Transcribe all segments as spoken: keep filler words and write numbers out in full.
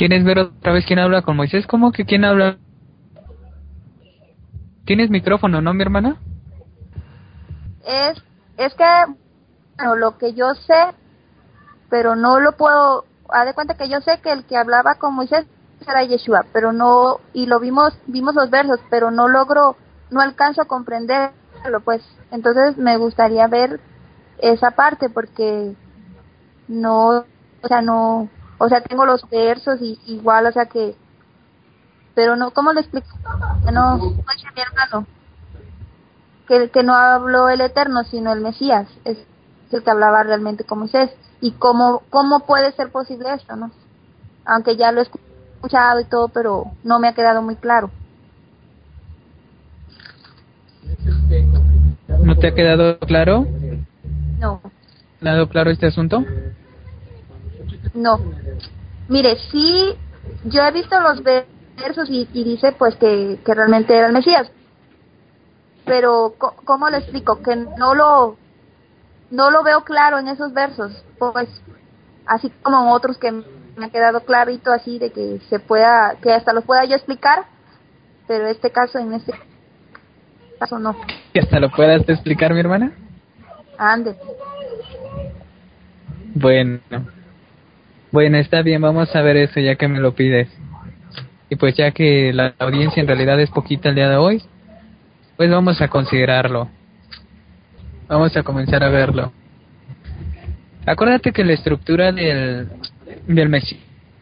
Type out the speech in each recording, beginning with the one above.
¿Quieres ver otra vez quién habla con Moisés? ¿Cómo que quién habla? ¿Tienes micrófono, no, mi hermana? Es, es que, bueno, lo que yo sé, pero no lo puedo, haz de cuenta que yo sé que el que hablaba con Moisés era Yeshua, pero no, y lo vimos, vimos los versos, pero no logro, no alcanzo a comprenderlo, pues, entonces me gustaría ver esa parte, porque no, o sea, no, o sea, tengo los versos y igual, o sea que, pero no, ¿cómo le explico? Que no, no es mi hermano, que, que no habló el Eterno, sino el Mesías, es el que hablaba realmente con Moisés, y cómo, cómo puede ser posible esto, ¿no? Aunque ya lo he escuchado y todo, pero no me ha quedado muy claro. ¿No te ha quedado claro? No, ¿Te ha quedado claro este asunto? no. Mire, sí, yo he visto los versos y, y dice pues que, que realmente era el Mesías, pero co- ¿cómo le explico? Que no lo, no lo veo claro en esos versos, pues así como en otros que me ha quedado clarito así de que se pueda, que hasta los pueda yo explicar, pero este caso, en este caso no. ¿Que hasta lo puedas explicar, mi hermana? Ande. Bueno, bueno, está bien, vamos a ver eso ya que me lo pides. Y pues ya que la audiencia en realidad es poquita el día de hoy, pues vamos a considerarlo. Vamos a comenzar a verlo. Acuérdate que la estructura del, del Mesías,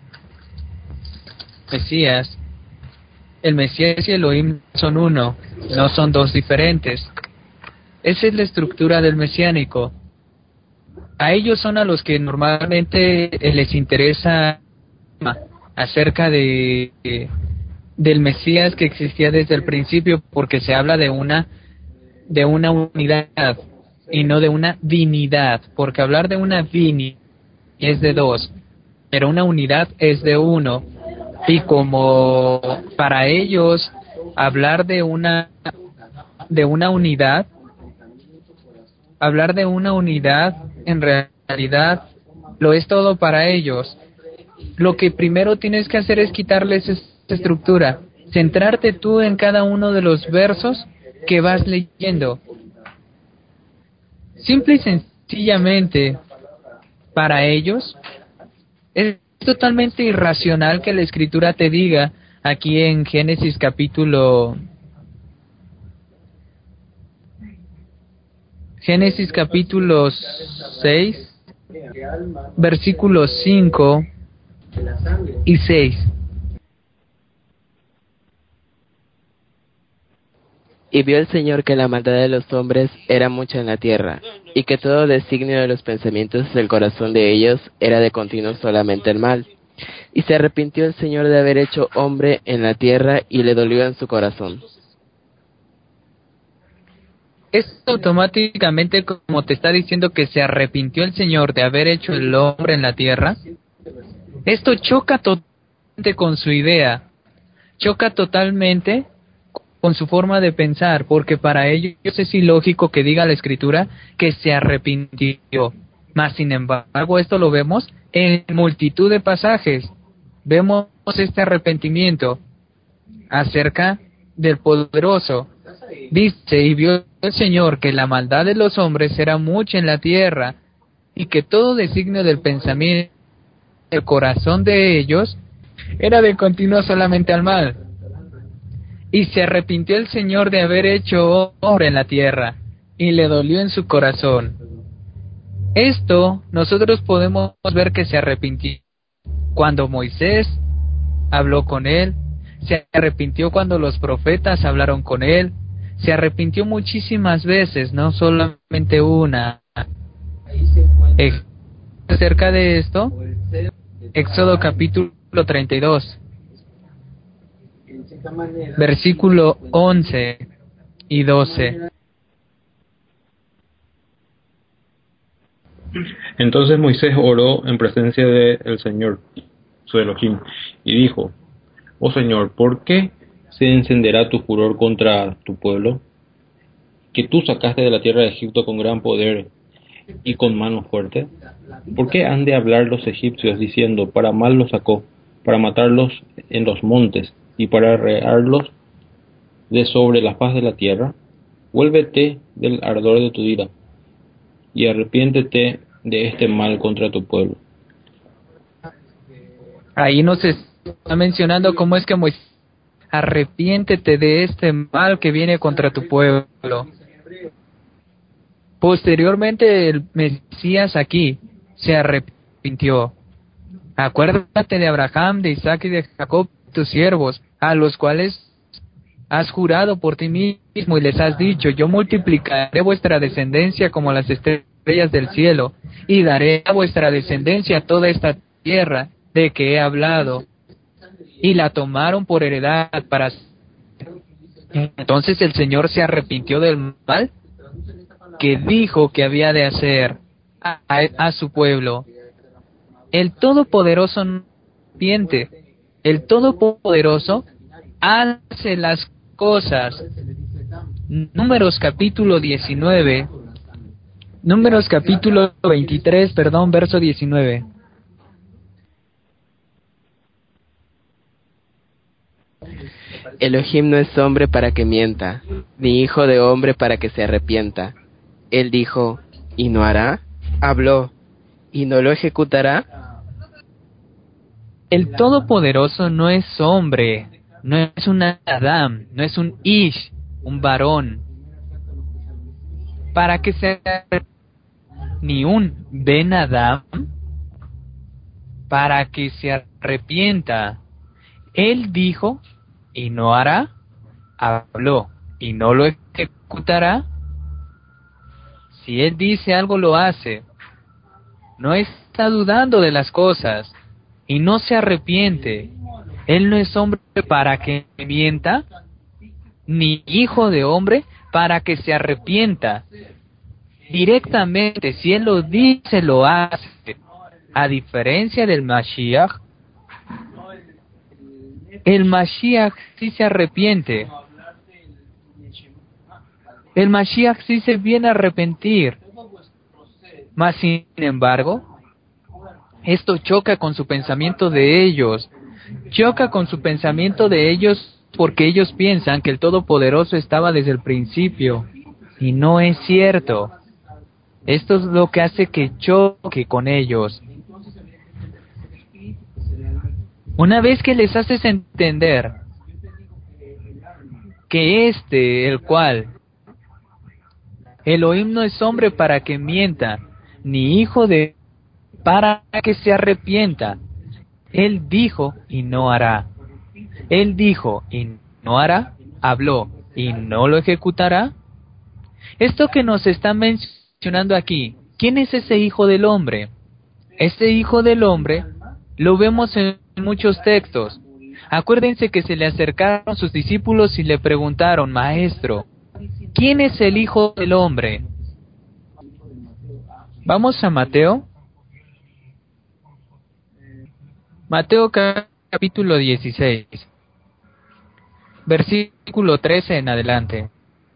Mesías, el Mesías y Elohim son uno, no son dos diferentes. Esa es la estructura del mesiánico. A ellos son a los que normalmente les interesa acerca de, de del Mesías que existía desde el principio, porque se habla de una de una unidad y no de una divinidad, porque hablar de una divinidad es de dos, pero una unidad es de uno. Y como para ellos hablar de una de una unidad, hablar de una unidad en realidad lo es todo para ellos. Lo que primero tienes que hacer es quitarles esta estructura, centrarte tú en cada uno de los versos que vas leyendo. Simple y sencillamente, para ellos es totalmente irracional que la escritura te diga aquí en Génesis capítulo Génesis capítulo seis, versículos cinco y seis. Y vio el Señor que la maldad de los hombres era mucha en la tierra, y que todo designio de los pensamientos del corazón de ellos era de continuo solamente el mal. Y se arrepintió el Señor de haber hecho hombre en la tierra, y le dolió en su corazón. Esto automáticamente, como te está diciendo que se arrepintió el Señor de haber hecho el hombre en la tierra, esto choca totalmente con su idea, choca totalmente con su forma de pensar, porque para ellos es ilógico que diga la escritura que se arrepintió. Mas, sin embargo, esto lo vemos en multitud de pasajes. Vemos este arrepentimiento acerca del poderoso. Dice, y vio el Señor que la maldad de los hombres era mucha en la tierra, y que todo designio del pensamiento del corazón de ellos era de continuo solamente al mal. Y se arrepintió el Señor de haber hecho hombre en la tierra, y le dolió en su corazón. Esto nosotros podemos ver que se arrepintió cuando Moisés habló con él, se arrepintió cuando los profetas hablaron con él, se arrepintió muchísimas veces, no solamente una. Eh, Acerca de esto, Éxodo capítulo treinta y dos, versículo once y doce. Entonces Moisés oró en presencia del Señor, su Elohim, y dijo: Oh Señor, ¿por qué se encenderá tu furor contra tu pueblo, que tú sacaste de la tierra de Egipto con gran poder y con mano fuerte? ¿Por qué han de hablar los egipcios diciendo: para mal lo sacó, para matarlos en los montes y para arrearlos de sobre la faz de la tierra? Vuélvete del ardor de tu ira y arrepiéntete de este mal contra tu pueblo. Ahí nos está mencionando cómo es que Moisés, arrepiéntete de este mal que viene contra tu pueblo. Posteriormente el Mesías aquí se arrepintió. Acuérdate de Abraham, de Isaac y de Jacob, tus siervos, a los cuales has jurado por ti mismo y les has dicho: yo multiplicaré vuestra descendencia como las estrellas del cielo, y daré a vuestra descendencia toda esta tierra de que he hablado. Y la tomaron por heredad para... Entonces el Señor se arrepintió del mal que dijo que había de hacer a, a, a su pueblo. El Todopoderoso no arrepiente. El Todopoderoso hace las cosas. Números capítulo diecinueve. Números capítulo veintitrés, perdón, verso diecinueve. Elohim no es hombre para que mienta, ni hijo de hombre para que se arrepienta. Él dijo, ¿y no hará? Habló, ¿y no lo ejecutará? El Todopoderoso no es hombre, no es un Adam, no es un Ish, un varón, para que sea ni un Ben Adam, para que se arrepienta. Él dijo, y no hará, habló, y no lo ejecutará. Si él dice algo, lo hace. No está dudando de las cosas, y no se arrepiente. Él no es hombre para que mienta, ni hijo de hombre para que se arrepienta. Directamente, si él lo dice, lo hace. A diferencia del Mashiach, el Mashiach sí se arrepiente. El Mashiach sí se viene a arrepentir. Mas, sin embargo, esto choca con su pensamiento de ellos. Choca con su pensamiento de ellos porque ellos piensan que el Todopoderoso estaba desde el principio. Y no es cierto. Esto es lo que hace que choque con ellos. Una vez que les haces entender que este, el cual, Elohim no es hombre para que mienta, ni hijo de para que se arrepienta. Él dijo y no hará. Él dijo y no hará, habló y no lo ejecutará. Esto que nos está mencionando aquí, ¿quién es ese hijo del hombre? Este hijo del hombre lo vemos en muchos textos. Acuérdense que se le acercaron sus discípulos y le preguntaron, Maestro, ¿quién es el hijo del hombre? Vamos a Mateo. Mateo capítulo dieciséis, versículo trece en adelante.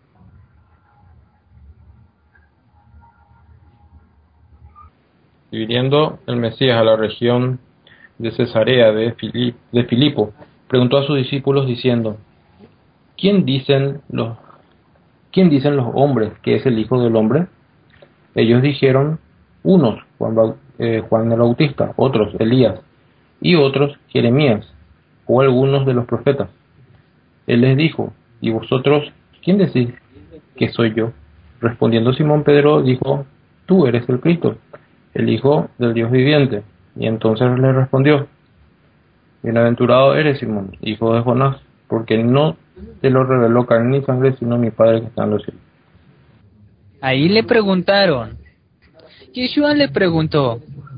Y viniendo el Mesías a la región de Cesarea de, Filip, de Filipo, preguntó a sus discípulos diciendo, ¿Quién dicen los, ¿quién dicen los hombres que es el Hijo del Hombre? Ellos dijeron, unos, Juan, Bau- eh, Juan el Bautista, otros, Elías, y otros, Jeremías, o algunos de los profetas. Él les dijo, ¿y vosotros quién decís que soy yo? Respondiendo Simón Pedro dijo, tú eres el Cristo, el Hijo del Dios viviente. Y entonces le respondió, bienaventurado eres Simón, hijo de Jonás, porque no te lo reveló carne ni sangre, sino mi Padre que está en los cielos. Ahí le preguntaron. Yeshua le preguntó,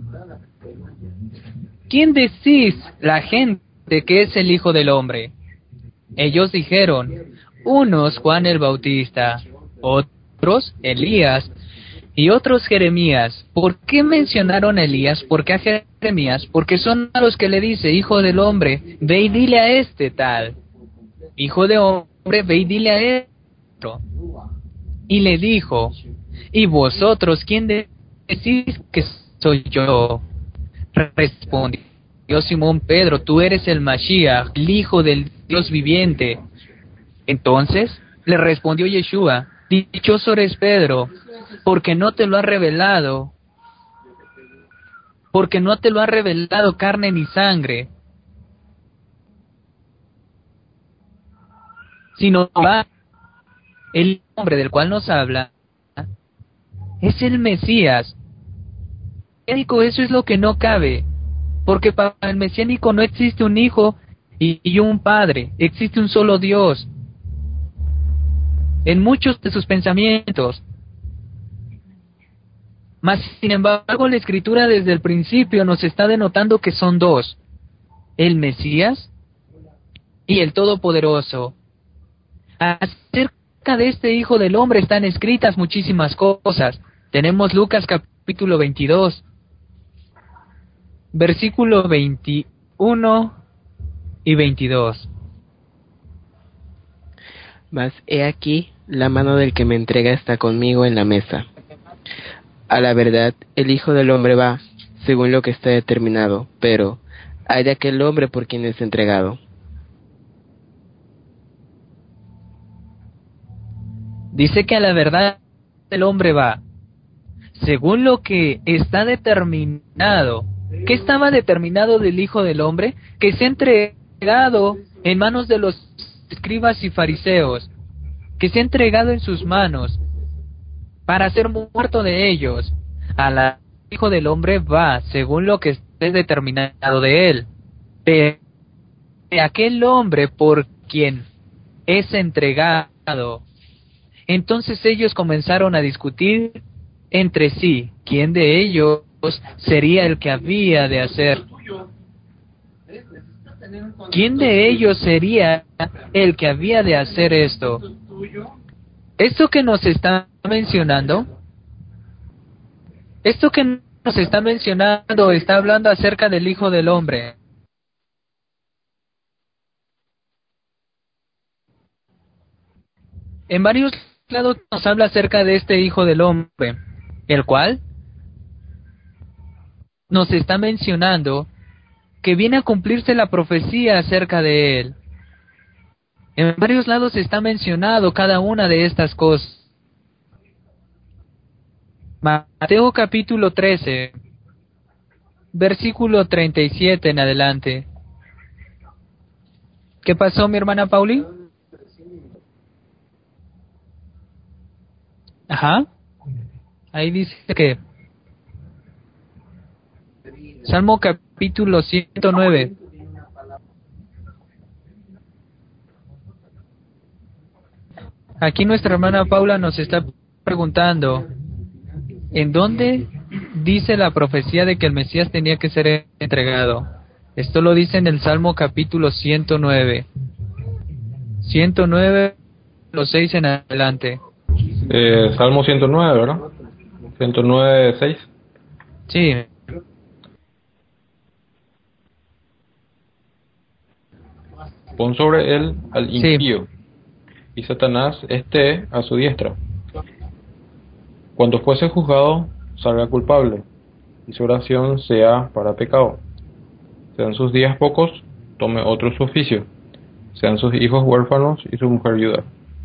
¿quién decís la gente que es el Hijo del Hombre? Ellos dijeron, unos Juan el Bautista, otros Elías y otros Jeremías. ¿Por qué mencionaron a Elías? ¿Por qué a Jeremías? Porque son a los que le dice, Hijo del Hombre, ve y dile a este tal. Hijo de hombre, ve y dile a esto. Y le dijo, ¿y vosotros quién decís que soy yo? Respondió Simón Pedro, tú eres el Mashiach, el Hijo del Dios viviente. Entonces le respondió Yeshua, dichoso eres Pedro, porque no te lo ha revelado, porque no te lo ha revelado carne ni sangre, sino va el hombre del cual nos habla, es el Mesías. Mesiánico, eso es lo que no cabe, porque para el mesiánico no existe un hijo y, y un padre, existe un solo Dios. En muchos de sus pensamientos. Mas, sin embargo, la Escritura desde el principio nos está denotando que son dos, el Mesías y el Todopoderoso. Acerca de este Hijo del Hombre están escritas muchísimas cosas. Tenemos Lucas capítulo veintidós, versículo veintiuno y veintidós. Mas he aquí, la mano del que me entrega está conmigo en la mesa. A la verdad, el Hijo del Hombre va, según lo que está determinado, pero hay de aquel hombre por quien es entregado. Dice que a la verdad el hombre va, según lo que está determinado. ¿Qué estaba determinado del Hijo del Hombre? Que sea entregado en manos de los escribas y fariseos, que sea entregado en sus manos, para ser muerto de ellos. A la Hijo del Hombre va, según lo que esté determinado de él. De aquel hombre por quien es entregado. Entonces ellos comenzaron a discutir entre sí quién de ellos sería el que había de hacer. ¿Quién de ellos sería el que había de hacer esto? Esto que nos está mencionando, esto que nos está mencionando está hablando acerca del Hijo del Hombre. En varios lados nos habla acerca de este Hijo del Hombre, el cual nos está mencionando que viene a cumplirse la profecía acerca de él. En varios lados está mencionado cada una de estas cosas. Mateo capítulo trece, versículo treinta y siete en adelante. ¿Qué pasó, mi hermana Pauli? Ajá. Ahí dice que Salmo capítulo ciento nueve. Aquí nuestra hermana Paula nos está preguntando, ¿en dónde dice la profecía de que el Mesías tenía que ser entregado? Esto lo dice en el Salmo capítulo ciento nueve. ciento nueve, los seis en adelante. Eh, Salmo ciento nueve, ¿verdad? ciento nueve, seis. Sí. Pon sobre él al Sí. impío, y Satanás esté a su diestra. Cuando fuese juzgado, salga culpable, y su oración sea para pecado. Sean sus días pocos, tome otro su oficio. Sean sus hijos huérfanos y su mujer viuda.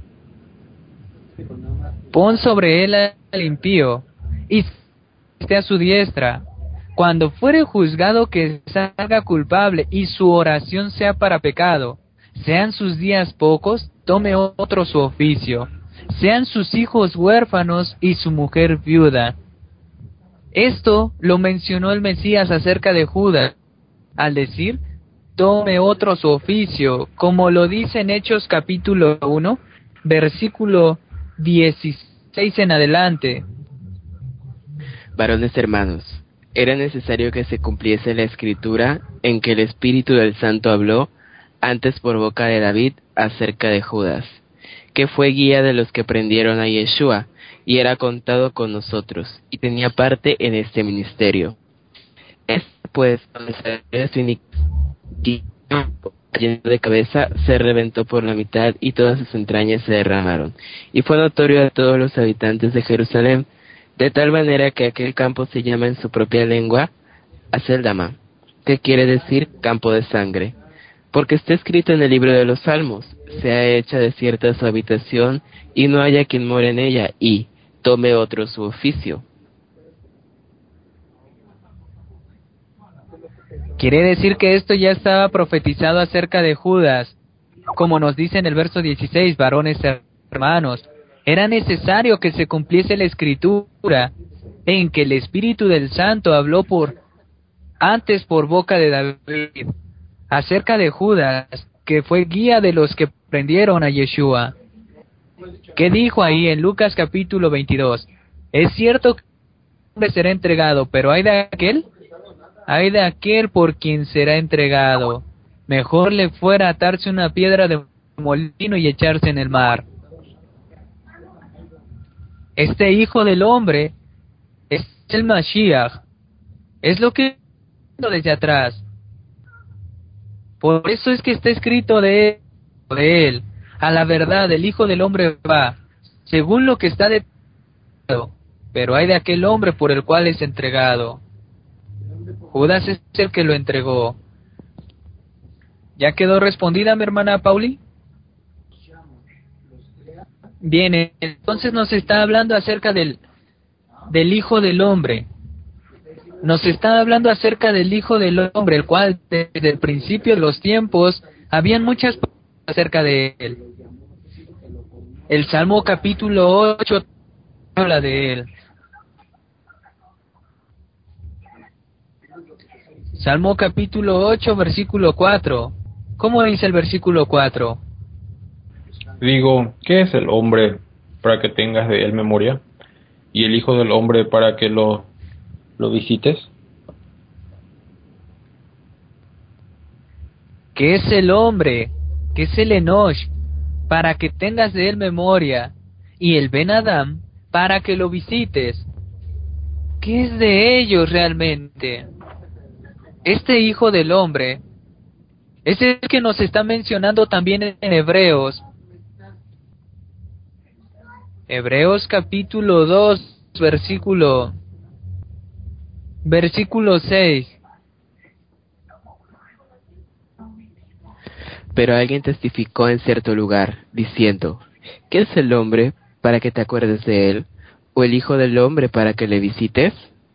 Pon sobre él al impío, y esté a su diestra. Cuando fuere juzgado, que salga culpable, y su oración sea para pecado. Sean sus días pocos, tome otro su oficio. Sean sus hijos huérfanos y su mujer viuda. Esto lo mencionó el Mesías acerca de Judas, al decir, tome otro su oficio, como lo dice en Hechos capítulo uno, versículo dieciséis en adelante. Varones hermanos, era necesario que se cumpliese la escritura en que el Espíritu del Santo habló antes por boca de David acerca de Judas, que fue guía de los que prendieron a Yeshua, y era contado con nosotros, y tenía parte en este ministerio. Este, pues, cuando salió su iniquidad, lleno de cabeza, se reventó por la mitad, y todas sus entrañas se derramaron. Y fue notorio a todos los habitantes de Jerusalén, de tal manera que aquel campo se llama en su propia lengua Aceldama, que quiere decir campo de sangre, porque está escrito en el libro de los Salmos: sea hecha desierta su habitación, y no haya quien more en ella, y tome otro su oficio. Quiere decir que esto ya estaba profetizado acerca de Judas, como nos dice en el verso dieciséis, varones hermanos. Era necesario que se cumpliese la escritura en que el Espíritu del Santo habló por antes por boca de David acerca de Judas, que fue guía de los que prendieron a Yeshua. ¿Qué dijo ahí en Lucas capítulo veintidós? Es cierto que el hombre será entregado, pero hay de aquel, hay de aquel por quien será entregado. Mejor le fuera atarse una piedra de molino y echarse en el mar. Este hijo del hombre es el Mashiach. Es lo que desde atrás. Por eso es que está escrito de él, de él. A la verdad, el Hijo del Hombre va, según lo que está de... Pero hay de aquel hombre por el cual es entregado. Judas es el que lo entregó. ¿Ya quedó respondida, mi hermana Pauli? Bien, entonces nos está hablando acerca del, del Hijo del Hombre. Nos está hablando acerca del Hijo del Hombre, el cual desde el principio de los tiempos habían muchas cosas acerca de él. El Salmo capítulo ocho habla de él. Salmo capítulo ocho, versículo cuatro. ¿Cómo dice el versículo cuatro? Digo, ¿qué es el hombre para que tengas de él memoria? ¿Y el Hijo del Hombre para que lo, lo visites? ¿Qué es el hombre? ¿Qué es el Enosh? Para que tengas de él memoria. Y el Ben Adam para que lo visites. ¿Qué es de ellos realmente? Este Hijo del Hombre es el que nos está mencionando también en Hebreos. Hebreos capítulo dos, versículo, versículo seis. Pero alguien testificó en cierto lugar, diciendo: ¿qué es el hombre para que te acuerdes de él? ¿O el Hijo del Hombre para que le visites?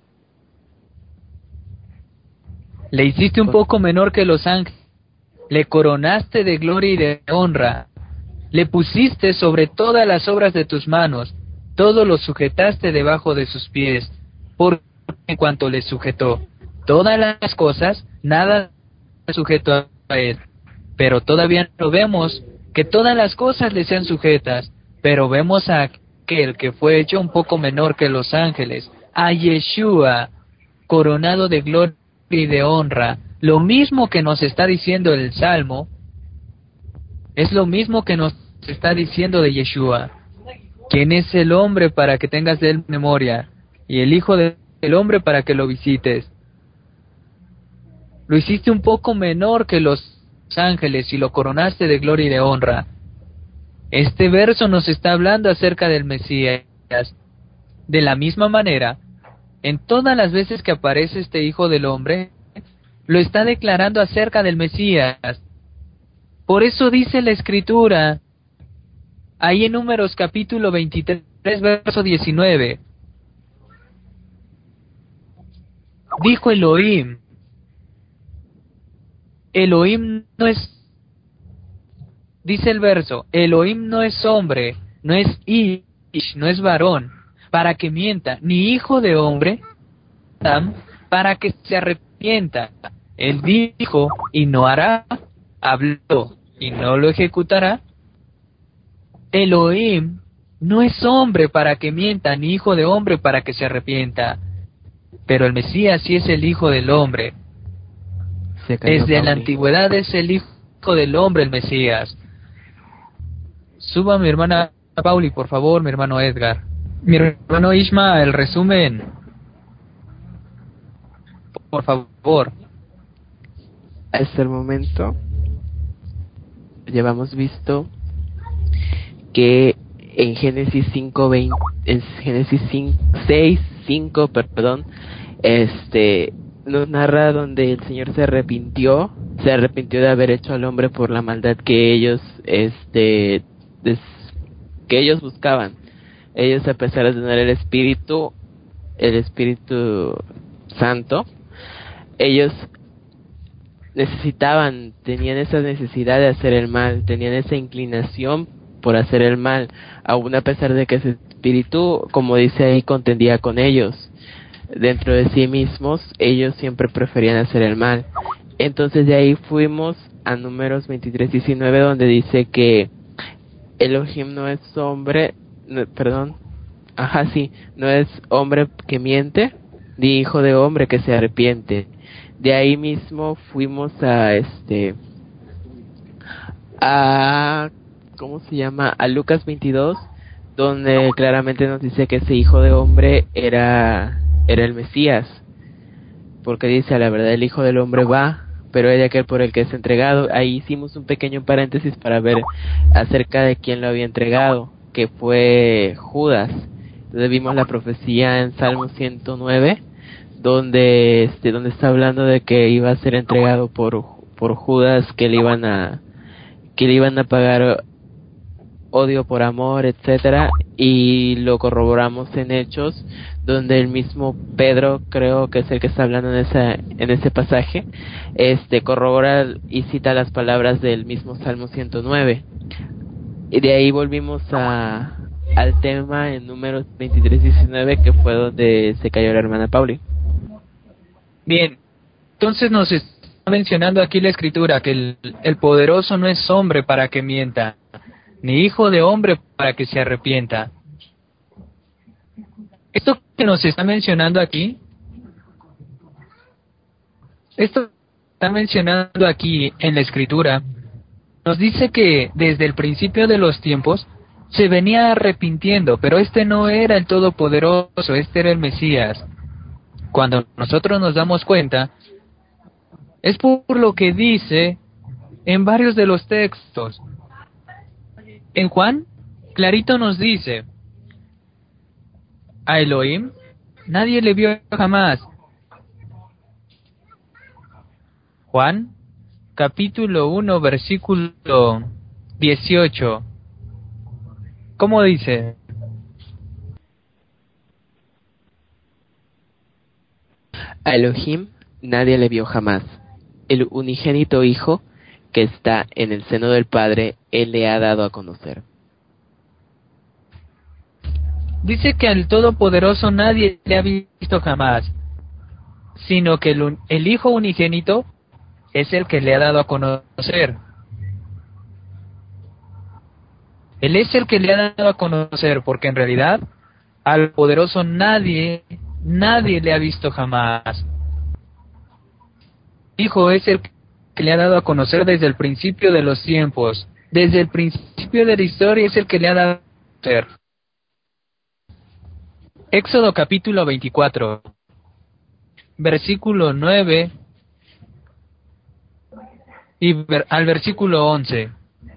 Le hiciste un poco menor que los ángeles, le coronaste de gloria y de honra, le pusiste sobre todas las obras de tus manos, todo lo sujetaste debajo de sus pies, porque en cuanto le sujetó todas las cosas, nada sujetó a él. Pero todavía no vemos que todas las cosas le sean sujetas, pero vemos a aquel que fue hecho un poco menor que los ángeles, a Yeshua, coronado de gloria y de honra. Lo mismo que nos está diciendo el Salmo, es lo mismo que nos está diciendo de Yeshua. ¿Quién es el hombre para que tengas de él memoria? Y el Hijo del Hombre para que lo visites. Lo hiciste un poco menor que los ángeles y lo coronaste de gloria y de honra. Este verso nos está hablando acerca del Mesías. De la misma manera, en todas las veces que aparece este Hijo del Hombre, lo está declarando acerca del Mesías. Por eso dice la Escritura, ahí en Números capítulo veintitrés, verso diecinueve, dijo Elohim, Elohim no es, dice el verso, Elohim no es hombre, no es ish, no es varón, para que mienta, ni hijo de hombre, para que se arrepienta. Él dijo, y no hará, habló, y no lo ejecutará. Elohim no es hombre para que mienta, ni hijo de hombre para que se arrepienta. Pero el Mesías sí es el Hijo del Hombre. Desde la antigüedad es el Hijo del Hombre el Mesías. Suba mi hermana Pauli, por favor, mi hermano Edgar. Mi hermano Ishma, el resumen. Por favor. Hasta el momento llevamos visto que en Génesis cinco veinte, en Génesis cinco, seis, cinco, perdón, este nos narra donde el Señor se arrepintió, se arrepintió de haber hecho al hombre por la maldad que ellos, este, des, que ellos buscaban. Ellos, a pesar de tener el Espíritu, el Espíritu Santo, ellos necesitaban, tenían esa necesidad de hacer el mal, tenían esa inclinación por hacer el mal, aún a pesar de que ese espíritu, como dice ahí, contendía con ellos. Dentro de sí mismos, ellos siempre preferían hacer el mal. Entonces de ahí fuimos a Números veintitrés diecinueve, donde dice que Elohim no es hombre, no, perdón, ajá, sí, no es hombre que miente, ni hijo de hombre que se arrepiente. De ahí mismo fuimos a este a ¿cómo se llama? A Lucas veintidós, donde claramente nos dice que ese hijo de hombre era era el Mesías, porque dice: a la verdad el hijo del hombre va, pero hay de aquel por el que es entregado. Ahí hicimos un pequeño paréntesis para ver acerca de quién lo había entregado, que fue Judas. Entonces vimos la profecía en Salmo ciento nueve, donde este donde está hablando de que iba a ser entregado por por Judas, que le iban a que le iban a pagar odio por amor, etcétera, y lo corroboramos en Hechos, donde el mismo Pedro, creo que es el que está hablando en esa en ese pasaje, este corrobora y cita las palabras del mismo Salmo ciento nueve. Y de ahí volvimos a al tema en Números veintitrés diecinueve, que fue donde se cayó la hermana Pauli. Bien, entonces nos está mencionando aquí la escritura que el, el poderoso no es hombre para que mienta, ni hijo de hombre para que se arrepienta. Esto que nos está mencionando aquí, esto que está mencionando aquí en la escritura, nos dice que desde el principio de los tiempos se venía arrepintiendo, pero este no era el Todopoderoso, este era el Mesías. Cuando nosotros nos damos cuenta, es por lo que dice en varios de los textos. En Juan, clarito nos dice: a Elohim nadie le vio jamás. Juan, capítulo uno, versículo dieciocho. ¿Cómo dice? A Elohim nadie le vio jamás. El unigénito Hijo que está en el seno del Padre, Él le ha dado a conocer. Dice que al Todopoderoso nadie le ha visto jamás, sino que el, el Hijo unigénito es el que le ha dado a conocer. Él es el que le ha dado a conocer, porque en realidad al poderoso nadie, nadie le ha visto jamás. El Hijo es el que le ha dado a conocer desde el principio de los tiempos, desde el principio de la historia es el que le ha dado a conocer. Éxodo capítulo veinticuatro, versículo nueve y ver, al versículo once.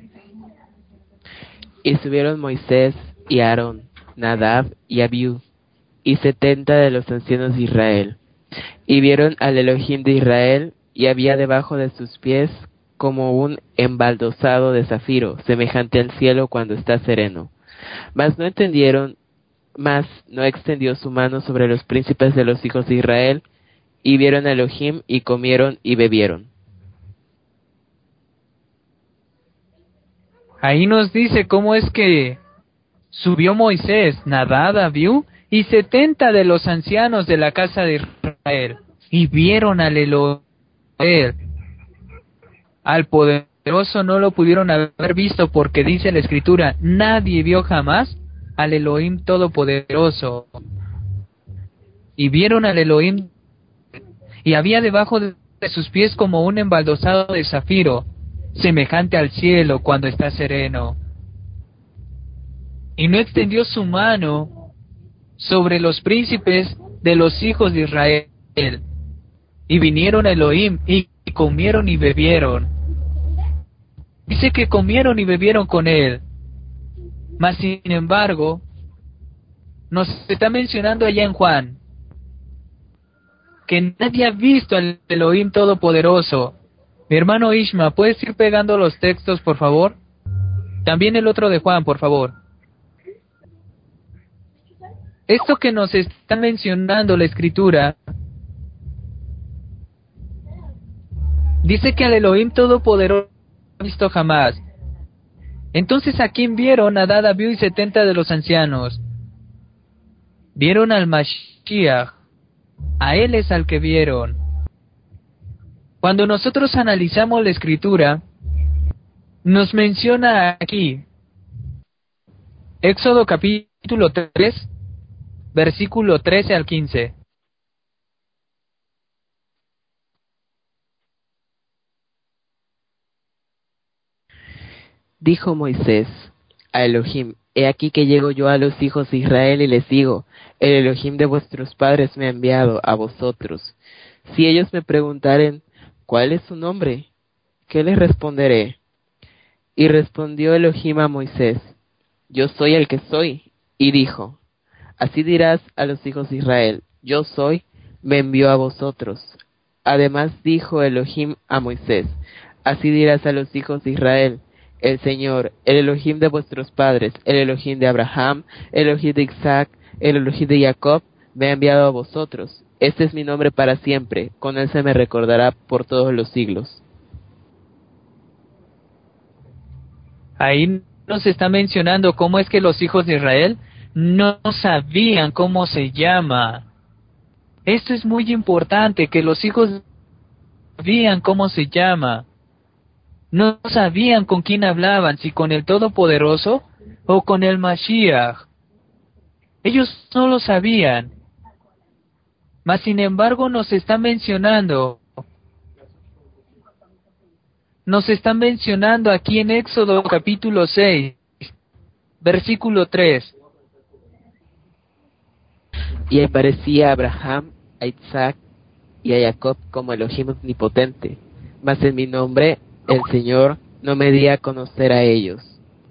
Y subieron Moisés y Aarón, Nadab y Abiú, y setenta de los ancianos de Israel, y vieron al Elohim de Israel, y había debajo de sus pies como un embaldosado de zafiro, semejante al cielo cuando está sereno. Mas no entendieron, mas no extendió su mano sobre los príncipes de los hijos de Israel, y vieron a Elohim, y comieron y bebieron. Ahí nos dice cómo es que subió Moisés, Nadab, Abiú y setenta de los ancianos de la casa de Israel, y vieron al Elohim. Al poderoso no lo pudieron haber visto, porque dice la escritura: nadie vio jamás al Elohim todopoderoso. Y vieron al Elohim, y había debajo de sus pies como un embaldosado de zafiro, semejante al cielo cuando está sereno. Y no extendió su mano sobre los príncipes de los hijos de Israel. Y vinieron a Elohim, y comieron y bebieron. Dice que comieron y bebieron con él. Mas sin embargo, nos está mencionando allá en Juan que nadie ha visto al Elohim Todopoderoso. Mi hermano Ishma, ¿puedes ir pegando los textos, por favor? También el otro de Juan, por favor. Esto que nos está mencionando la Escritura, dice que al Elohim Todopoderoso no ha visto jamás. Entonces, ¿a quién vieron? A Dad, Abiú y setenta de los ancianos. Vieron al Mashiach. A él es al que vieron. Cuando nosotros analizamos la Escritura, nos menciona aquí, Éxodo capítulo tres, versículo trece al quince. Dijo Moisés a Elohim: He aquí que llego yo a los hijos de Israel y les digo: El Elohim de vuestros padres me ha enviado a vosotros. Si ellos me preguntaren: ¿cuál es su nombre?, ¿qué les responderé? Y respondió Elohim a Moisés: Yo soy el que soy. Y dijo: Así dirás a los hijos de Israel: Yo soy, me envió a vosotros. Además dijo Elohim a Moisés: Así dirás a los hijos de Israel: El Señor, el Elohim de vuestros padres, el Elohim de Abraham, el Elohim de Isaac, el Elohim de Jacob, me ha enviado a vosotros. Este es mi nombre para siempre, con él se me recordará por todos los siglos. Ahí nos está mencionando cómo es que los hijos de Israel no sabían cómo se llama. Esto es muy importante, que los hijos sabían cómo se llama. No sabían con quién hablaban, si con el Todopoderoso o con el Mashiach. Ellos no lo sabían. Mas sin embargo nos está mencionando, nos está mencionando aquí en Éxodo capítulo seis, versículo tres. Y aparecía a Abraham, a Isaac y a Jacob como Elohim omnipotente, mas en mi nombre el Señor no me di a conocer a ellos.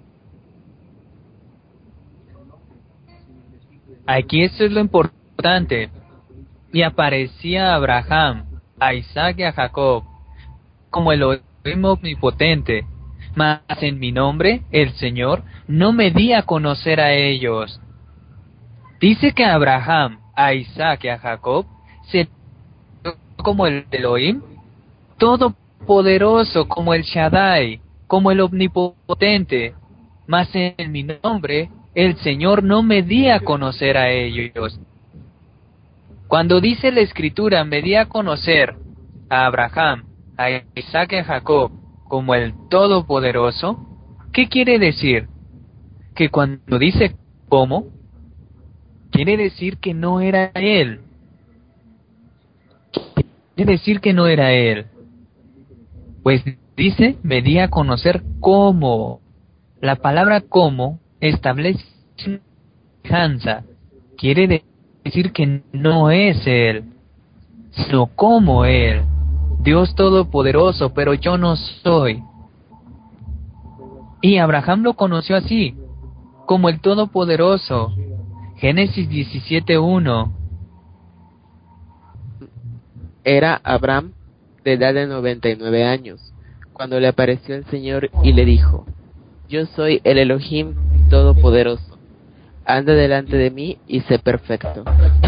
Aquí esto es lo importante. Y aparecía a Abraham, a Isaac y a Jacob como el Elohim omnipotente, mas en mi nombre, el Señor, no me di a conocer a ellos. Dice que a Abraham, a Isaac y a Jacob se como el Elohim todopoderoso, como el Shaddai, como el omnipotente, mas en mi nombre, el Señor, no me di a conocer a ellos. Cuando dice la Escritura, me di a conocer a Abraham, a Isaac y a Jacob como el Todopoderoso, ¿qué quiere decir? Que cuando dice ¿cómo?, quiere decir que no era él. Quiere decir que no era él. Pues dice, me di a conocer cómo. La palabra cómo establece una semejanza. Quiere decir decir que no es él, sino como él, Dios Todopoderoso, pero yo no soy. Y Abraham lo conoció así, como el Todopoderoso. Génesis diecisiete uno. Era Abraham de edad de noventa y nueve años, cuando le apareció el Señor y le dijo: Yo soy el Elohim Todopoderoso. Anda delante de mí y sé perfecto.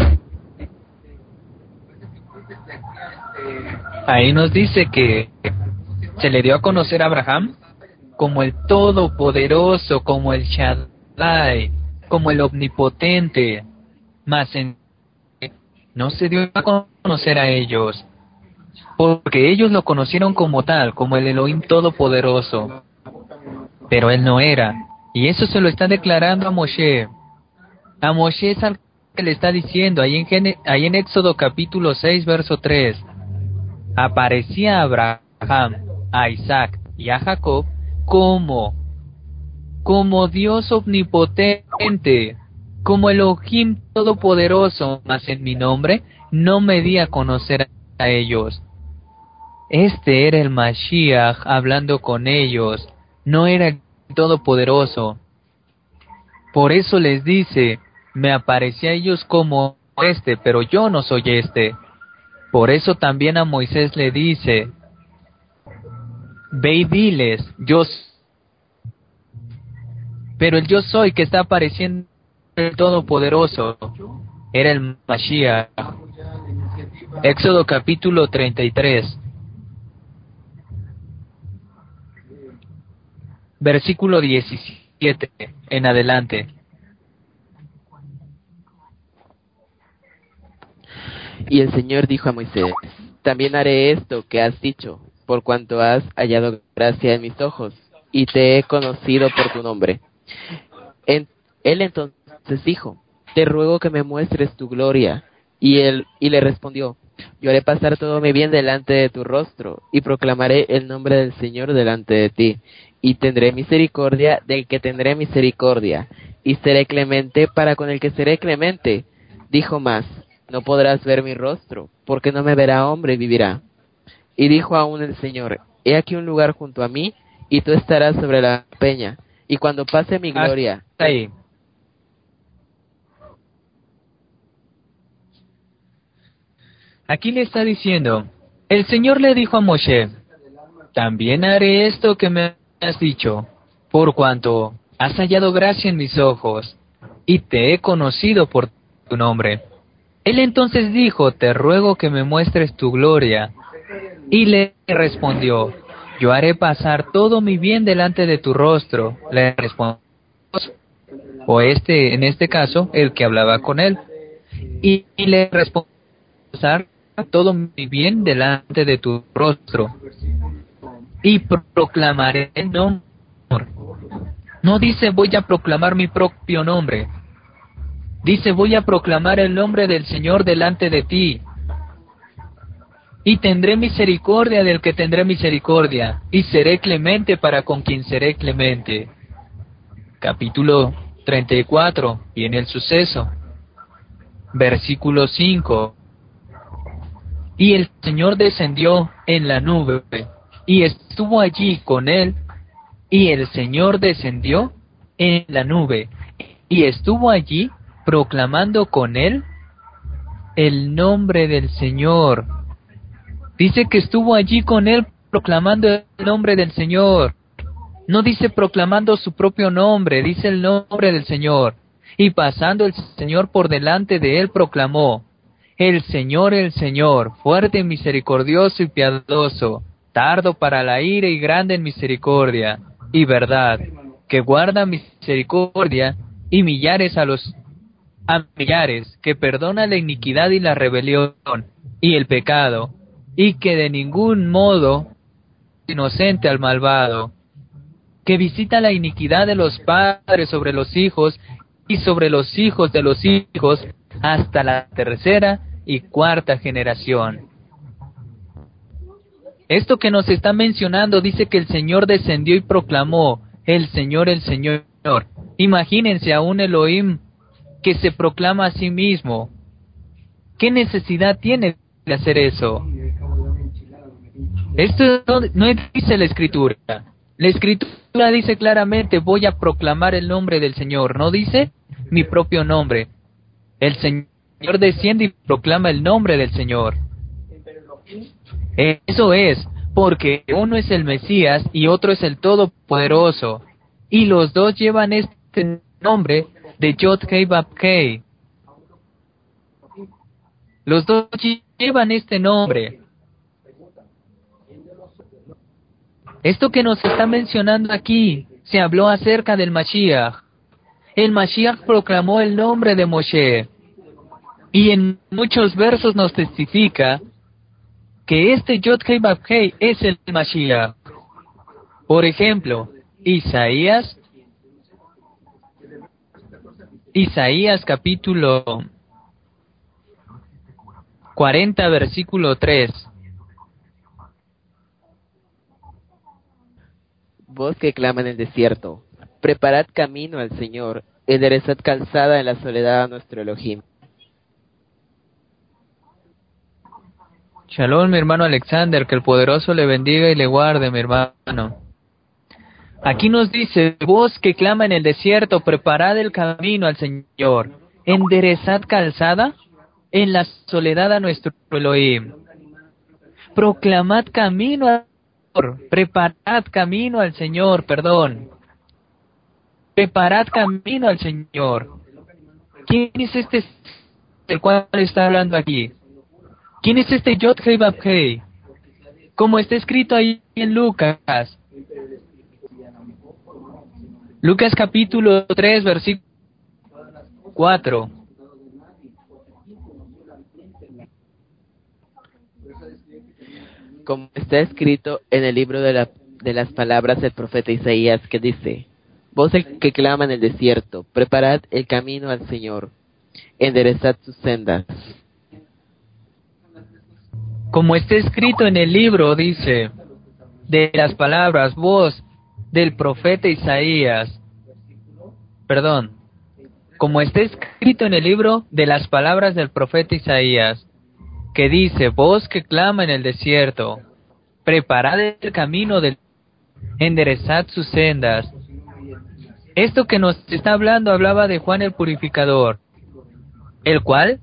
Ahí nos dice que se le dio a conocer a Abraham como el Todopoderoso, como el Shaddai, como el Omnipotente, mas en no se dio a conocer a ellos, porque ellos lo conocieron como tal, como el Elohim Todopoderoso, pero él no era, y eso se lo está declarando a Moshe. A Moshe es al que le está diciendo, ahí en, Gene, ahí en Éxodo capítulo seis, verso tres. Aparecía a Abraham, a Isaac y a Jacob como, como Dios omnipotente, como Elohim todopoderoso, mas en mi nombre no me di a conocer a ellos. Este era el Mashiach hablando con ellos, no era el Todopoderoso. Por eso les dice, me aparecí a ellos como este, pero yo no soy este. Por eso también a Moisés le dice, ve y diles, yo soy. Pero el yo soy que está apareciendo el Todopoderoso era el Mashiach. Éxodo capítulo treinta y tres. Versículo diecisiete en adelante. Y el Señor dijo a Moisés, también haré esto que has dicho, por cuanto has hallado gracia en mis ojos, y te he conocido por tu nombre. En, él entonces dijo, te ruego que me muestres tu gloria. Y él y le respondió, yo haré pasar todo mi bien delante de tu rostro, y proclamaré el nombre del Señor delante de ti, y tendré misericordia del que tendré misericordia, y seré clemente para con el que seré clemente. Dijo más, no podrás ver mi rostro, porque no me verá hombre y vivirá. Y dijo aún el Señor, he aquí un lugar junto a mí, y tú estarás sobre la peña, y cuando pase mi gloria... Hasta ahí. Aquí le está diciendo, el Señor le dijo a Moshe, también haré esto que me has dicho, por cuanto has hallado gracia en mis ojos, y te he conocido por tu nombre. Él entonces dijo, te ruego que me muestres tu gloria. Y le respondió, yo haré pasar todo mi bien delante de tu rostro. Le respondió, o este, en este caso, el que hablaba con él. Y, y le respondió, pasar todo mi bien delante de tu rostro. Y proclamaré el nombre. No dice voy a proclamar mi propio nombre. Dice voy a proclamar el nombre del Señor delante de ti. Y tendré misericordia del que tendré misericordia, y seré clemente para con quien seré clemente. Capítulo treinta y cuatro, viene el suceso. Versículo cinco. Y el Señor descendió en la nube, y estuvo allí con él, y el Señor descendió en la nube, y estuvo allí proclamando con él el nombre del Señor. Dice que estuvo allí con él proclamando el nombre del Señor. No dice proclamando su propio nombre, dice el nombre del Señor. Y pasando el Señor por delante de él proclamó, el Señor, el Señor, fuerte, misericordioso y piadoso, tardo para la ira y grande en misericordia y verdad, que guarda misericordia y millares a los a millares, que perdona la iniquidad y la rebelión y el pecado, y que de ningún modo inocente al malvado, que visita la iniquidad de los padres sobre los hijos y sobre los hijos de los hijos hasta la tercera y cuarta generación. Esto que nos está mencionando dice que el Señor descendió y proclamó, el Señor, el Señor. Imagínense a un Elohim que se proclama a sí mismo. ¿Qué necesidad tiene de hacer eso? Esto no, no dice la Escritura. La Escritura dice claramente, voy a proclamar el nombre del Señor. No dice mi propio nombre. El Señor desciende y proclama el nombre del Señor. Eso es, porque uno es el Mesías y otro es el Todopoderoso. Y los dos llevan este nombre de Yod-Heh Vav-Heh. Los dos llevan este nombre. Esto que nos está mencionando aquí, se habló acerca del Mashiach. El Mashiach proclamó el nombre de Moshe. Y en muchos versos nos testifica que este Yod-Heh Vav-Heh es el Mashiach. Por ejemplo, Isaías, Isaías capítulo cuarenta, versículo tres. Voz que clama en el desierto, preparad camino al Señor, enderezad calzada en la soledad a nuestro Elohim. Shalom, mi hermano Alexander, que el poderoso le bendiga y le guarde, mi hermano. Aquí nos dice, voz que clama en el desierto, preparad el camino al Señor, enderezad calzada. en la soledad a nuestro Elohim. Proclamad camino al Señor, preparad camino al Señor, perdón. Preparad camino al Señor. ¿Quién es este del cual está hablando aquí? ¿Quién es este Yod Hei Vav Hei? Como está escrito ahí en Lucas. Lucas capítulo tres, versículo cuatro. Como está escrito en el libro de, la, de las palabras del profeta Isaías, que dice: Voz el que clama en el desierto, preparad el camino al Señor, enderezad sus sendas. Como está escrito en el libro, dice, de las palabras, voz del profeta Isaías, perdón, como está escrito en el libro de las palabras del profeta Isaías, que dice, voz que clama en el desierto, preparad el camino del, enderezad sus sendas. Esto que nos está hablando hablaba de Juan el Purificador, el cual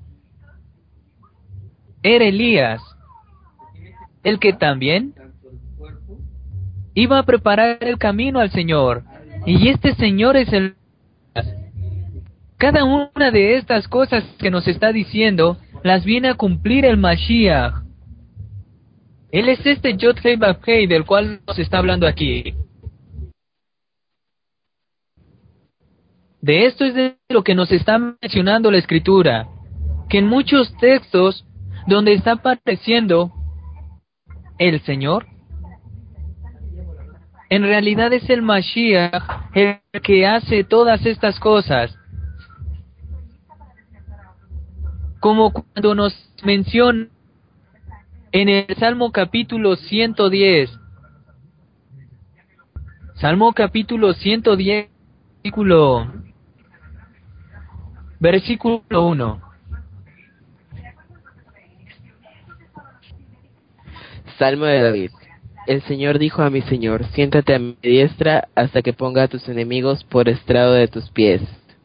era Elías, el que también iba a preparar el camino al Señor, y este Señor es el... Cada una de estas cosas que nos está diciendo, las viene a cumplir el Mashiach. Él es este Yod Hei Vav Hei del cual nos está hablando aquí. De esto es de lo que nos está mencionando la Escritura, que en muchos textos donde está apareciendo el Señor, en realidad es el Mashiach el que hace todas estas cosas. Como cuando nos menciona en el Salmo capítulo ciento diez. Salmo capítulo ciento diez, versículo, versículo uno. Salmo de David. El Señor dijo a mi Señor: siéntate a mi diestra hasta que ponga a tus enemigos por estrado de tus pies.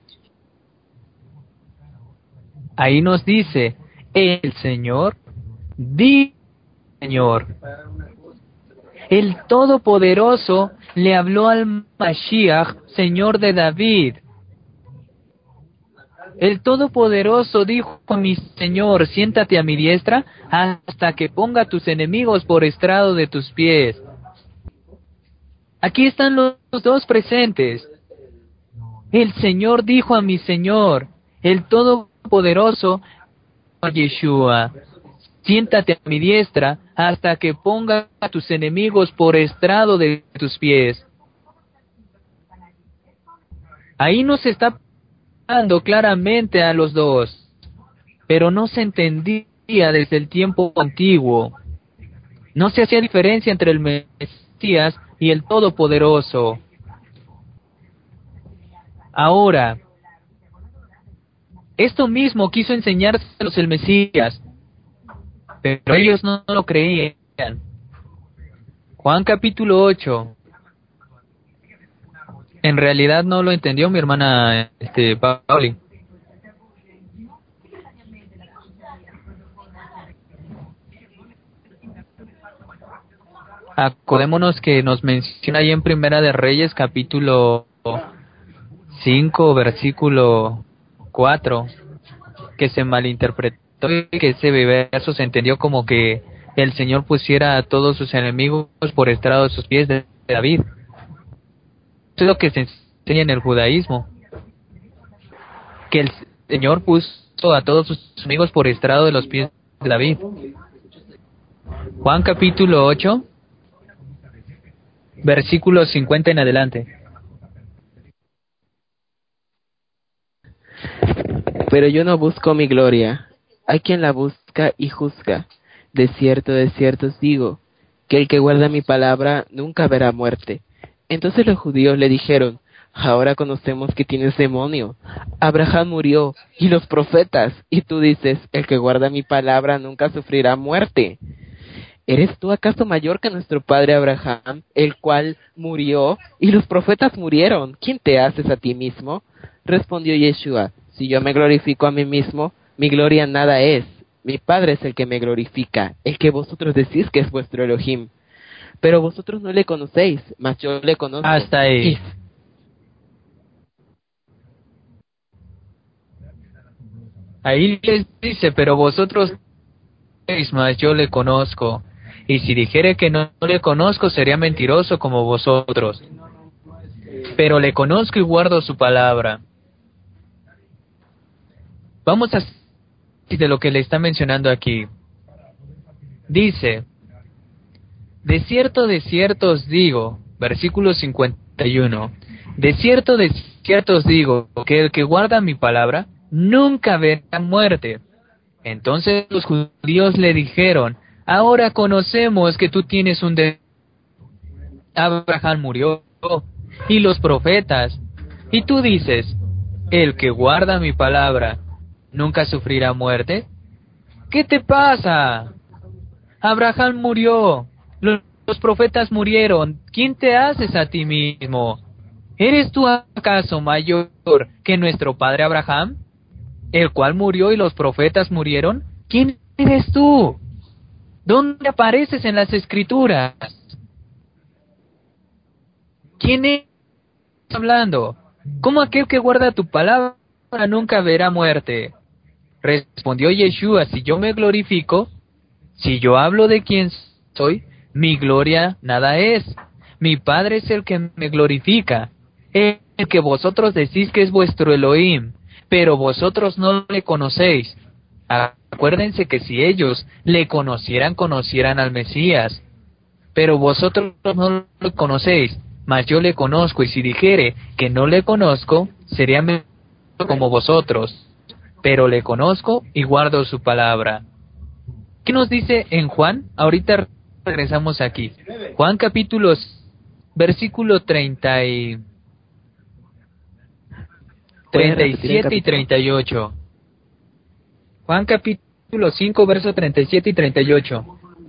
Ahí nos dice, el Señor, di Señor. El Todopoderoso le habló al Mashiach, Señor de David. El Todopoderoso dijo a mi Señor, siéntate a mi diestra hasta que ponga tus enemigos por estrado de tus pies. Aquí están los dos presentes. El Señor dijo a mi Señor, el Todopoderoso, Yeshua, siéntate a mi diestra hasta que ponga a tus enemigos por estrado de tus pies. Ahí nos está hablando claramente a los dos, pero no se entendía desde el tiempo antiguo. No se hacía diferencia entre el Mesías y el Todopoderoso. Ahora, esto mismo quiso enseñárselos el Mesías, pero ellos no lo creían. Juan capítulo ocho. En realidad no lo entendió mi hermana este, Pauli. Acordémonos que nos menciona ahí en Primera de Reyes capítulo cinco, versículo cuatro, que se malinterpretó y que ese verso se entendió como que el Señor pusiera a todos sus enemigos por estrado de sus pies de David. Eso es lo que se enseña en el judaísmo, que el Señor puso a todos sus enemigos por estrado de los pies de David. Juan capítulo ocho, versículo cincuenta en adelante. Pero yo no busco mi gloria. Hay quien la busca y juzga. De cierto, de cierto os digo, que el que guarda mi palabra nunca verá muerte. Entonces los judíos le dijeron: ahora conocemos que tienes demonio. Abraham murió, y los profetas, y tú dices: el que guarda mi palabra nunca sufrirá muerte. ¿Eres tú acaso mayor que nuestro padre Abraham, el cual murió, y los profetas murieron? ¿Quién te haces a ti mismo? Respondió Yeshua: si yo me glorifico a mí mismo, Mi gloria nada es. Mi Padre es el que me glorifica, el que vosotros decís que es vuestro Elohim. Pero vosotros no le conocéis, mas yo le conozco. Hasta ahí. Y Ahí les dice, pero vosotros sabéis, mas yo le conozco. Y si dijere que no, no le conozco, sería mentiroso como vosotros. Pero le conozco y guardo su palabra. Vamos a de lo que le está mencionando aquí. Dice, de cierto, de cierto os digo, versículo cincuenta y uno, de cierto, de cierto os digo, que el que guarda mi palabra, nunca verá muerte. Entonces los judíos le dijeron, ahora conocemos que tú tienes un de... Abraham murió, y los profetas, y tú dices, el que guarda mi palabra, ¿nunca sufrirá muerte? ¿Qué te pasa? Abraham murió, los, los profetas murieron, ¿quién te haces a ti mismo? ¿Eres tú acaso mayor que nuestro padre Abraham, el cual murió y los profetas murieron? ¿Quién eres tú? ¿Dónde apareces en las escrituras? ¿Quién es hablando? ¿Cómo aquel que guarda tu palabra nunca verá muerte? Respondió Yeshua, si yo me glorifico, si yo hablo de quién soy, mi gloria nada es. Mi Padre es el que me glorifica, el que vosotros decís que es vuestro Elohim, pero vosotros no le conocéis. Acuérdense que si ellos le conocieran, conocieran al Mesías, pero vosotros no lo conocéis, mas yo le conozco, y si dijere que no le conozco, sería como vosotros, pero le conozco y guardo su palabra. ¿Qué nos dice en Juan? Ahorita regresamos aquí. Juan capítulos, versículo treinta y... treinta y siete y treinta y ocho. Juan capítulo cinco, verso treinta y siete y treinta y ocho.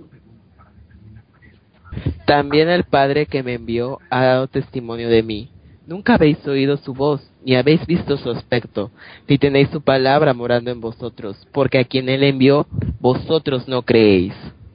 también el Padre que me envió ha dado testimonio de mí. Nunca habéis oído su voz, ni habéis visto su aspecto, ni tenéis su palabra morando en vosotros, porque a quien él envió, vosotros no creéis.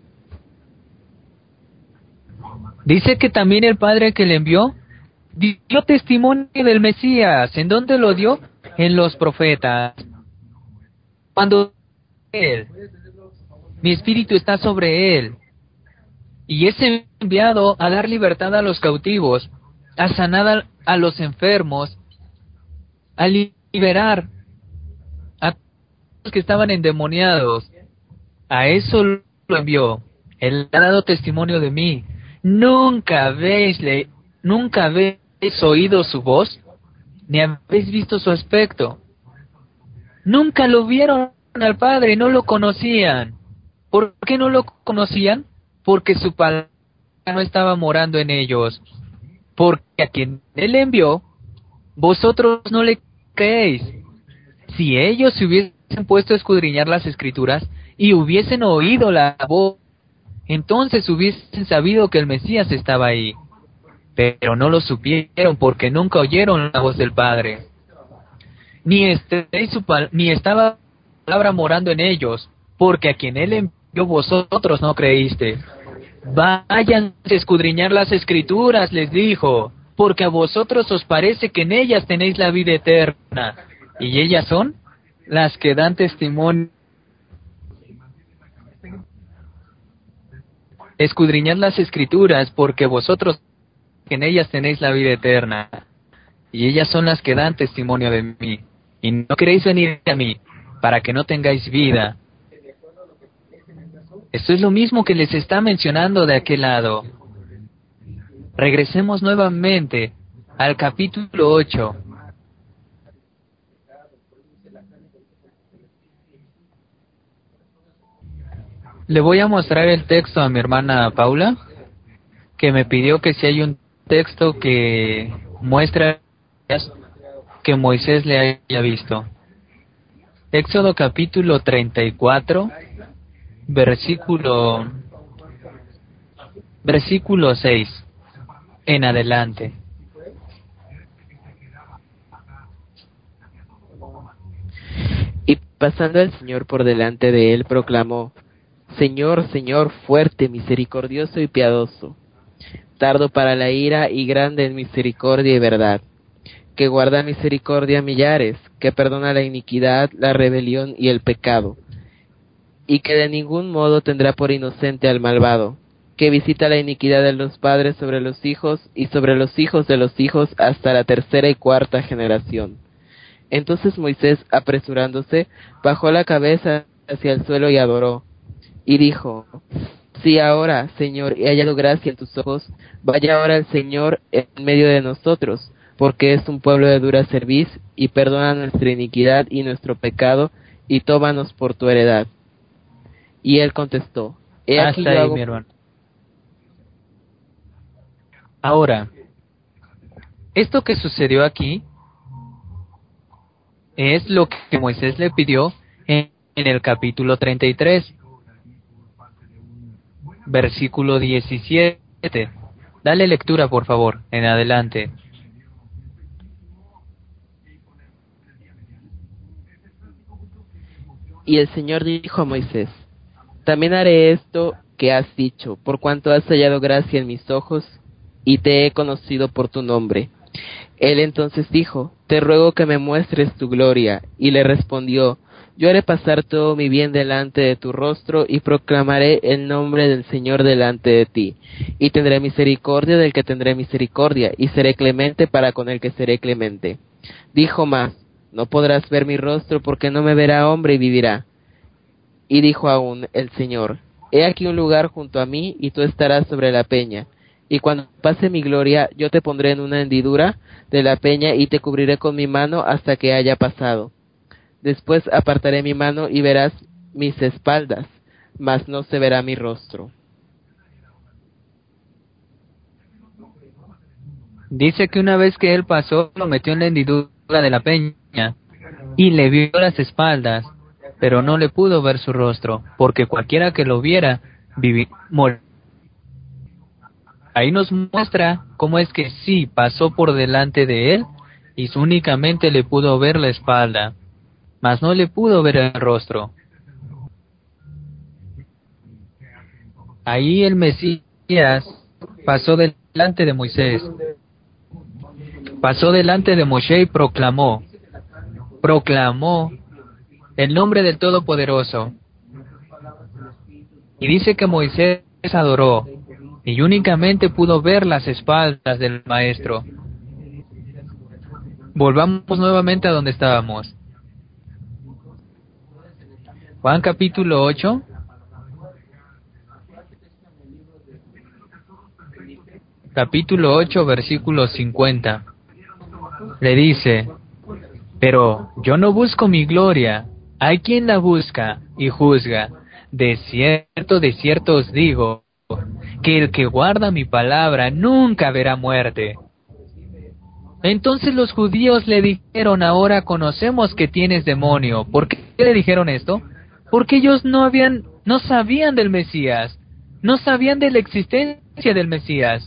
Dice que también el Padre que le envió dio testimonio del Mesías. ¿En dónde lo dio? En los profetas. Cuando él, mi espíritu está sobre él, y es enviado a dar libertad a los cautivos, a sanar a los enfermos, a liberar a los que estaban endemoniados. A eso lo envió. Él ha dado testimonio de mí. Nunca habéis, le, nunca habéis oído su voz, ni habéis visto su aspecto. Nunca lo vieron al Padre, no lo conocían. ¿Por qué no lo conocían? Porque su palabra no estaba morando en ellos. Porque a quien él envió, vosotros no le creéis. Si ellos se hubiesen puesto a escudriñar las Escrituras y hubiesen oído la voz, entonces hubiesen sabido que el Mesías estaba ahí. Pero no lo supieron porque nunca oyeron la voz del Padre. Ni, este, su pal- ni estaba palabra morando en ellos, porque a quien él envió vosotros no creíste. Vayan a escudriñar las Escrituras, les dijo, porque a vosotros os parece que en ellas tenéis la vida eterna, y ellas son las que dan testimonio. Escudriñad las Escrituras, porque vosotros en ellas tenéis la vida eterna, y ellas son las que dan testimonio de mí. Y no queréis venir a mí, para que no tengáis vida. Esto es lo mismo que les está mencionando de aquel lado. Regresemos nuevamente al capítulo ocho. Le voy a mostrar el texto a mi hermana Paula, que me pidió que si hay un texto que muestra que Moisés le haya visto. Éxodo capítulo treinta y cuatro, versículo versículo seis en adelante. Y pasando el Señor por delante de él, proclamó: Señor, Señor, fuerte, misericordioso y piadoso, tardo para la ira y grande en misericordia y verdad, que guarda misericordia a millares, que perdona la iniquidad, la rebelión y el pecado, y que de ningún modo tendrá por inocente al malvado, que visita la iniquidad de los padres sobre los hijos y sobre los hijos de los hijos hasta la tercera y cuarta generación. Entonces Moisés, apresurándose, bajó la cabeza hacia el suelo y adoró, y dijo: Si ahora, Señor, he hallado gracia en tus ojos, vaya ahora el Señor en medio de nosotros, porque es un pueblo de dura cerviz, y perdona nuestra iniquidad y nuestro pecado, y tómanos por tu heredad. Y él contestó: He aquí Hasta yo ahí, hago... mi hermano. Ahora, esto que sucedió aquí es lo que Moisés le pidió en, en el capítulo treinta y tres, versículo diecisiete. Dale lectura, por favor, en adelante. Y el Señor dijo a Moisés: También haré esto que has dicho, por cuanto has hallado gracia en mis ojos, y te he conocido por tu nombre. Él entonces dijo: Te ruego que me muestres tu gloria. Y le respondió: Yo haré pasar todo mi bien delante de tu rostro, y proclamaré el nombre del Señor delante de ti. Y tendré misericordia del que tendré misericordia, y seré clemente para con el que seré clemente. Dijo más: No podrás ver mi rostro, porque no me verá hombre y vivirá. Y dijo aún el Señor: He aquí un lugar junto a mí, y tú estarás sobre la peña. Y cuando pase mi gloria, yo te pondré en una hendidura de la peña, y te cubriré con mi mano hasta que haya pasado. Después apartaré mi mano, y verás mis espaldas, mas no se verá mi rostro. Dice que una vez que él pasó, lo metió en la hendidura de la peña, y le vio las espaldas, pero no le pudo ver su rostro, porque cualquiera que lo viera, vivi- mor- Ahí nos muestra cómo es que sí pasó por delante de él, y únicamente le pudo ver la espalda, mas no le pudo ver el rostro. Ahí el Mesías pasó delante de Moisés, pasó delante de Moshe y proclamó, proclamó el nombre del Todopoderoso. Y dice que Moisés adoró, y únicamente pudo ver las espaldas del Maestro. Volvamos nuevamente a donde estábamos. Juan capítulo ocho. Capítulo ocho, versículo cincuenta. Le dice: Pero yo no busco mi gloria, hay quien la busca y juzga. De cierto, de cierto os digo, que el que guarda mi palabra nunca verá muerte. Entonces los judíos le dijeron: Ahora conocemos que tienes demonio. ¿Por qué le dijeron esto? Porque ellos no habían, no sabían del Mesías, no sabían de la existencia del Mesías.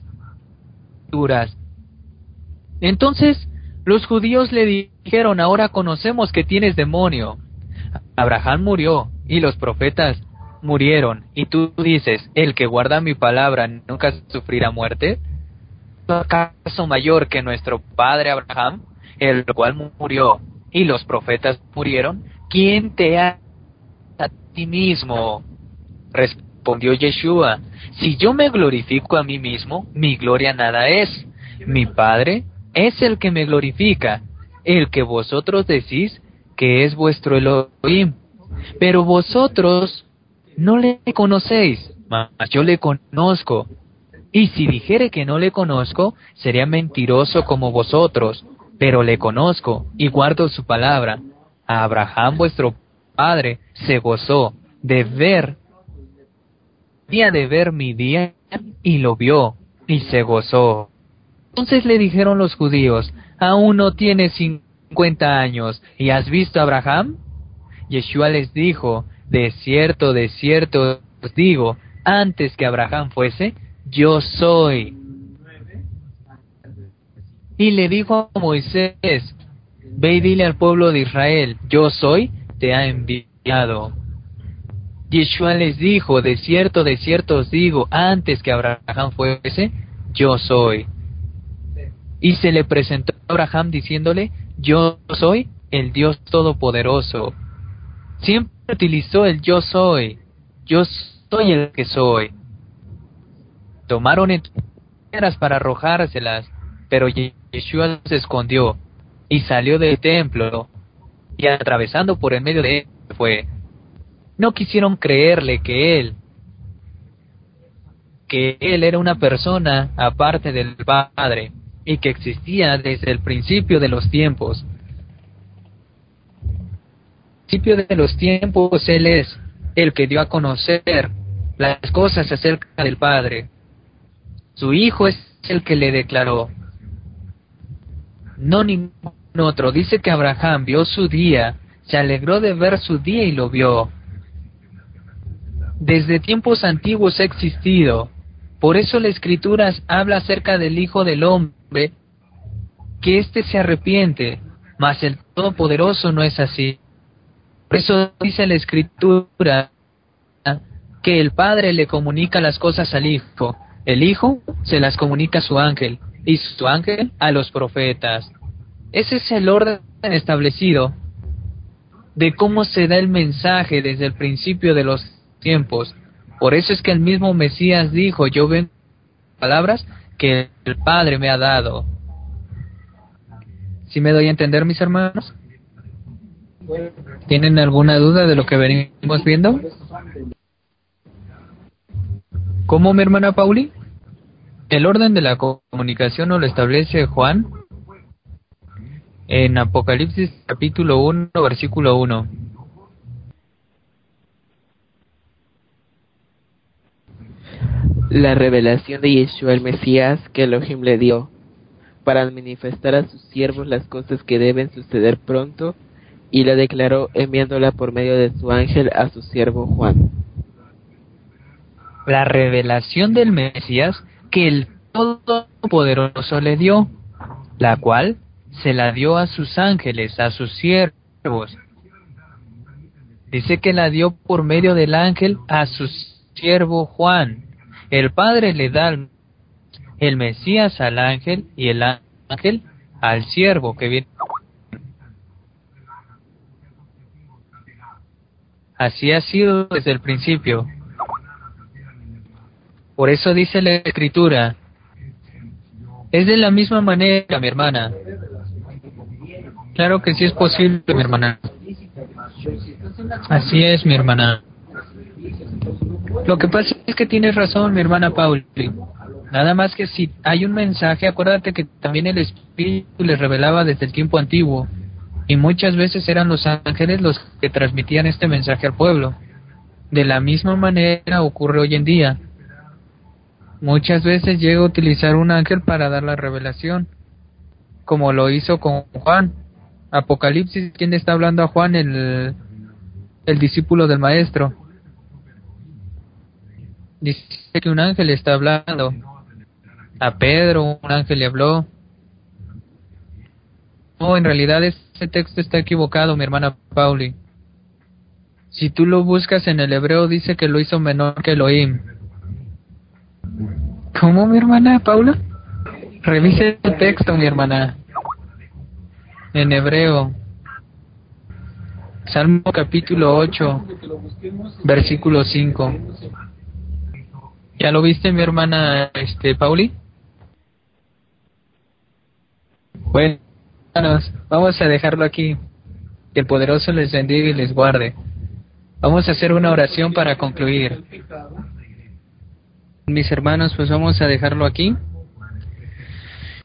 Entonces los judíos le dijeron: Ahora conocemos que tienes demonio. Abraham murió y los profetas murieron, y tú dices: el que guarda mi palabra nunca sufrirá muerte. ¿Acaso mayor que nuestro padre Abraham, el cual murió y los profetas murieron? ¿Quién te ha a ti mismo? Respondió Yeshua: Si yo me glorifico a mí mismo, mi gloria nada es. Mi Padre es el que me glorifica, el que vosotros decís que es vuestro Elohim. Pero vosotros no le conocéis, mas yo le conozco. Y si dijere que no le conozco, sería mentiroso como vosotros, pero le conozco y guardo su palabra. A Abraham vuestro padre se gozó de ver, día de ver mi día, y lo vio, y se gozó. Entonces le dijeron los judíos: ¿aún no tienes cincuenta años, y has visto a Abraham? Yeshua les dijo: de cierto, de cierto os digo, antes que Abraham fuese, yo soy. Y le dijo a Moisés: ve y dile al pueblo de Israel: yo soy, te ha enviado. Yeshua les dijo, de cierto, de cierto os digo, antes que Abraham fuese, yo soy. Y se le presentó a Abraham diciéndole, yo soy el Dios Todopoderoso. Siempre utilizó el yo soy, yo soy el que soy. Tomaron piedras para arrojárselas, pero Yeshua se escondió y salió del templo, y atravesando por en medio de él fue. No quisieron creerle que él, que él era una persona aparte del Padre, y que existía desde el principio de los tiempos. Principio de los tiempos él es el que dio a conocer las cosas acerca del Padre. Su Hijo es el que le declaró, no ningún otro. Dice que Abraham vio su día, se alegró de ver su día y lo vio. Desde tiempos antiguos ha existido. Por eso la Escritura habla acerca del Hijo del Hombre, que éste se arrepiente, mas el Todopoderoso no es así. Por eso dice la Escritura que el Padre le comunica las cosas al Hijo, el Hijo se las comunica a su ángel, y su ángel a los profetas. Ese es el orden establecido de cómo se da el mensaje desde el principio de los tiempos. Por eso es que el mismo Mesías dijo, yo vengo con palabras que el Padre me ha dado. ¿Sí me doy a entender, mis hermanos? ¿Tienen alguna duda de lo que venimos viendo? ¿Cómo, mi hermana Pauli? El orden de la comunicación nos lo establece Juan en Apocalipsis capítulo uno, versículo uno. La revelación de Yeshua el Mesías que Elohim le dio para manifestar a sus siervos las cosas que deben suceder pronto, y la declaró enviándola por medio de su ángel a su siervo Juan. La revelación del Mesías que el Todopoderoso le dio, la cual se la dio a sus ángeles, a sus siervos. Dice que la dio por medio del ángel a su siervo Juan. El Padre le da el Mesías al ángel y el ángel al siervo que viene. Así ha sido desde el principio. Por eso dice la Escritura, es de la misma manera, mi hermana. Claro que sí es posible, mi hermana. Así es, mi hermana. Lo que pasa es que tienes razón, mi hermana Pauli. Nada más que si hay un mensaje, acuérdate que también el Espíritu les revelaba desde el tiempo antiguo, y muchas veces eran los ángeles los que transmitían este mensaje al pueblo. De la misma manera ocurre hoy en día. Muchas veces llega a utilizar un ángel para dar la revelación, como lo hizo con Juan. Apocalipsis, ¿quién está hablando a Juan? El, el discípulo del maestro. Dice que un ángel está hablando. A Pedro un ángel le habló. No, en realidad ese texto está equivocado, mi hermana Pauli. Si tú lo buscas en el hebreo, dice que lo hizo menor que Elohim. ¿Cómo, mi hermana Paula? Revise el texto, mi hermana. En hebreo. Salmo capítulo ocho, versículo cinco. ¿Ya lo viste, mi hermana este Pauli? Bueno, hermanos, vamos a dejarlo aquí. Que el poderoso les bendiga y les guarde. Vamos a hacer una oración para concluir. Mis hermanos, pues vamos a dejarlo aquí.